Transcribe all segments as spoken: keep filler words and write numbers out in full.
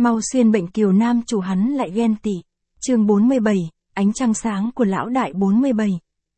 Mau xuyên bệnh kiều nam chủ hắn lại ghen tị. Chương bốn mươi bảy, ánh trăng sáng của lão đại bốn mươi bảy.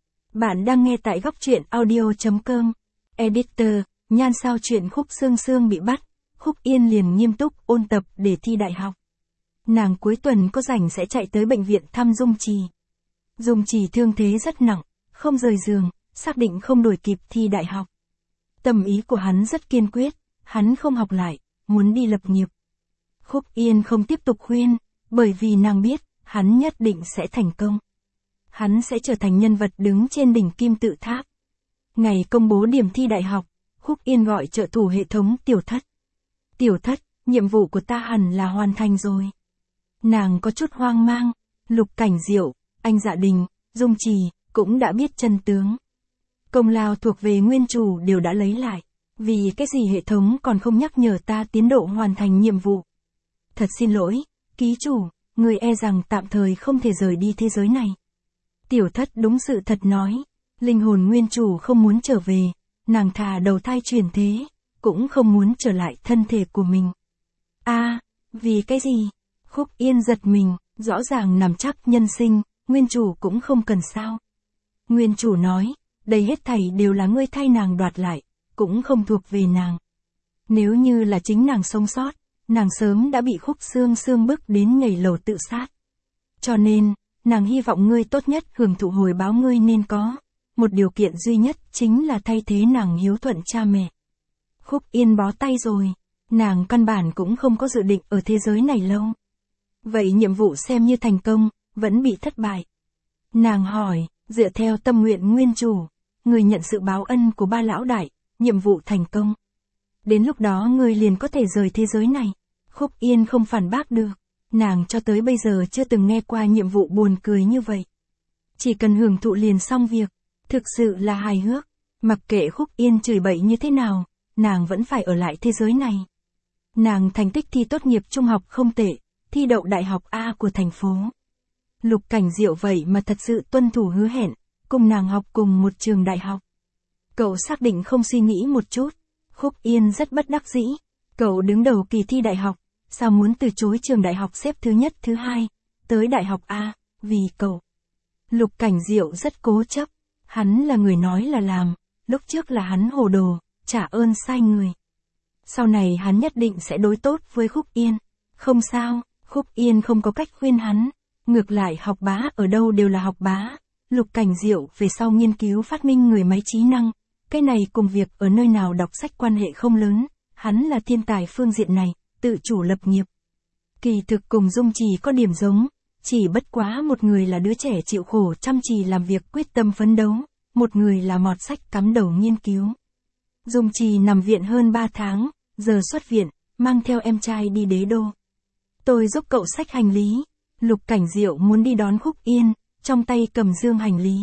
Bạn đang nghe tại góc truyện audio chấm com. Editor, nhan sao chuyện Khúc Sương Sương bị bắt, Khúc Yên liền nghiêm túc ôn tập để thi đại học. Nàng cuối tuần có rảnh sẽ chạy tới bệnh viện thăm Dung Trì. Dung Trì thương thế rất nặng, không rời giường, xác định không đuổi kịp thi đại học. Tâm ý của hắn rất kiên quyết, hắn không học lại, muốn đi lập nghiệp. Khúc Yên không tiếp tục khuyên, bởi vì nàng biết, hắn nhất định sẽ thành công. Hắn sẽ trở thành nhân vật đứng trên đỉnh kim tự tháp. Ngày công bố điểm thi đại học, Khúc Yên gọi trợ thủ hệ thống Tiểu Thất. Tiểu Thất, nhiệm vụ của ta hẳn là hoàn thành rồi. Nàng có chút hoang mang, Lục Cảnh Diệu, anh Dạ Đình, Dung Trì, cũng đã biết chân tướng. Công lao thuộc về nguyên chủ đều đã lấy lại. Vì cái gì hệ thống còn không nhắc nhở ta tiến độ hoàn thành nhiệm vụ? Thật xin lỗi, ký chủ, người e rằng tạm thời không thể rời đi thế giới này. Tiểu Thất đúng sự thật nói, linh hồn nguyên chủ không muốn trở về, nàng thà đầu thai chuyển thế, cũng không muốn trở lại thân thể của mình. A, à, vì cái gì? Khúc Yên giật mình, rõ ràng nằm chắc nhân sinh, nguyên chủ cũng không cần sao. Nguyên chủ nói, đây hết thảy đều là ngươi thay nàng đoạt lại, cũng không thuộc về nàng. Nếu như là chính nàng sống sót, nàng sớm đã bị Khúc Sương Sương bức đến nhảy lầu tự sát. Cho nên, nàng hy vọng ngươi tốt nhất hưởng thụ hồi báo ngươi nên có. Một điều kiện duy nhất chính là thay thế nàng hiếu thuận cha mẹ. Khúc Yên bó tay rồi, nàng căn bản cũng không có dự định ở thế giới này lâu. Vậy nhiệm vụ xem như thành công, vẫn bị thất bại. Nàng hỏi, dựa theo tâm nguyện nguyên chủ, người nhận sự báo ân của ba lão đại, nhiệm vụ thành công. Đến lúc đó ngươi liền có thể rời thế giới này. Khúc Yên không phản bác được, nàng cho tới bây giờ chưa từng nghe qua nhiệm vụ buồn cười như vậy. Chỉ cần hưởng thụ liền xong việc, thực sự là hài hước. Mặc kệ Khúc Yên chửi bậy như thế nào, nàng vẫn phải ở lại thế giới này. Nàng thành tích thi tốt nghiệp trung học không tệ, thi đậu đại học A của thành phố. Lục Cảnh Diệu vậy mà thật sự tuân thủ hứa hẹn, cùng nàng học cùng một trường đại học. Cậu xác định không suy nghĩ một chút. Khúc Yên rất bất đắc dĩ. Cậu đứng đầu kỳ thi đại học, sao muốn từ chối trường đại học xếp thứ nhất thứ hai, tới đại học A, vì cậu. Lục Cảnh Diệu rất cố chấp. Hắn là người nói là làm, lúc trước là hắn hồ đồ, trả ơn sai người. Sau này hắn nhất định sẽ đối tốt với Khúc Yên. Không sao, Khúc Yên không có cách khuyên hắn. Ngược lại học bá ở đâu đều là học bá. Lục Cảnh Diệu về sau nghiên cứu phát minh người máy trí năng. Cái này cùng việc ở nơi nào đọc sách quan hệ không lớn. Hắn là thiên tài phương diện này, tự chủ lập nghiệp. Kỳ thực cùng Dung Trì có điểm giống. Chỉ bất quá một người là đứa trẻ chịu khổ chăm chỉ làm việc quyết tâm phấn đấu. Một người là mọt sách cắm đầu nghiên cứu. Dung Trì nằm viện hơn ba tháng. Giờ xuất viện, mang theo em trai đi đế đô. Tôi giúp cậu xách hành lý. Lục Cảnh Diệu muốn đi đón Khúc Yên, trong tay cầm dương hành lý.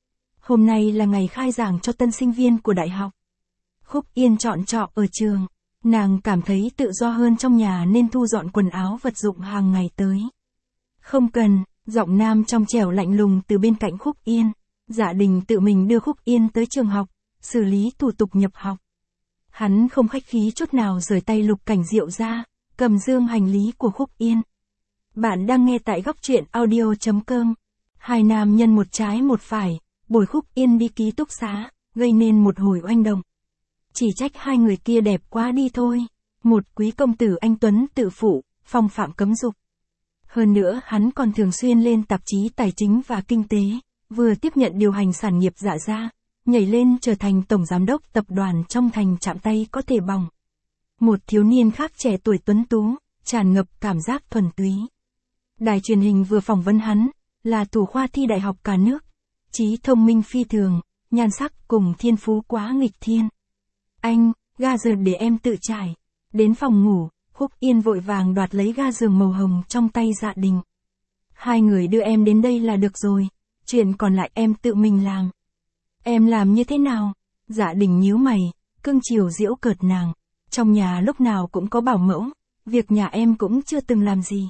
Hôm nay là ngày khai giảng cho tân sinh viên của đại học. Khúc Yên chọn trọ ở trường. Nàng cảm thấy tự do hơn trong nhà nên thu dọn quần áo vật dụng hàng ngày tới. Không cần, giọng nam trong trẻo lạnh lùng từ bên cạnh Khúc Yên. Dạ Đình tự mình đưa Khúc Yên tới trường học, xử lý thủ tục nhập học. Hắn không khách khí chút nào rời tay Lục Cảnh Diệu ra, cầm dương hành lý của Khúc Yên. Bạn đang nghe tại góc truyện audio chấm com. Hai nam nhân một trái một phải, bồi Khúc Yên đi ký túc xá, gây nên một hồi oanh động. Chỉ trách hai người kia đẹp quá đi thôi. Một quý công tử anh tuấn tự phụ, phong phạm cấm dục. Hơn nữa hắn còn thường xuyên lên tạp chí tài chính và kinh tế, vừa tiếp nhận điều hành sản nghiệp Dạ Gia, nhảy lên trở thành tổng giám đốc tập đoàn trong thành chạm tay có thể bỏng. Một thiếu niên khác trẻ tuổi tuấn tú, tràn ngập cảm giác thuần túy. Đài truyền hình vừa phỏng vấn hắn, là thủ khoa thi đại học cả nước, trí thông minh phi thường, nhan sắc cùng thiên phú quá nghịch thiên. Anh, ga giường để em tự trải. Đến phòng ngủ, Khúc Yên vội vàng đoạt lấy ga giường màu hồng trong tay Dạ Đình. Hai người đưa em đến đây là được rồi, chuyện còn lại em tự mình làm. Em làm như thế nào? Dạ Đình nhíu mày, cưng chiều giễu cợt nàng. Trong nhà lúc nào cũng có bảo mẫu, việc nhà em cũng chưa từng làm gì.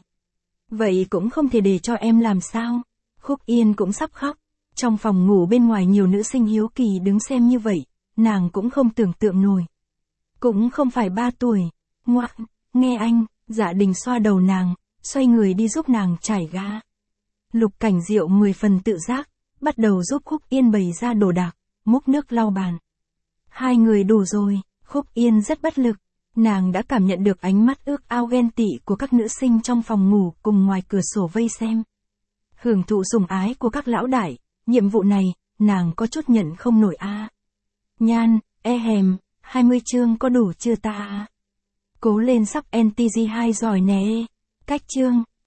Vậy cũng không thể để cho em làm sao? Khúc Yên cũng sắp khóc. Trong phòng ngủ bên ngoài nhiều nữ sinh hiếu kỳ đứng xem như vậy, nàng cũng không tưởng tượng nổi. Cũng không phải ba tuổi. Ngoan, nghe anh, Dạ Đình xoa đầu nàng, xoay người đi giúp nàng trải ga. Lục Cảnh Diệu mười phần tự giác, bắt đầu giúp Khúc Yên bày ra đồ đạc, múc nước lau bàn. Hai người đủ rồi, Khúc Yên rất bất lực. Nàng đã cảm nhận được ánh mắt ước ao ghen tị của các nữ sinh trong phòng ngủ cùng ngoài cửa sổ vây xem. Hưởng thụ sủng ái của các lão đại, nhiệm vụ này, nàng có chút nhận không nổi a. À. Nhan, e hèm, hai mươi chương có đủ chưa ta? Cố lên sắp en tê giê hai giỏi nè. Cách chương.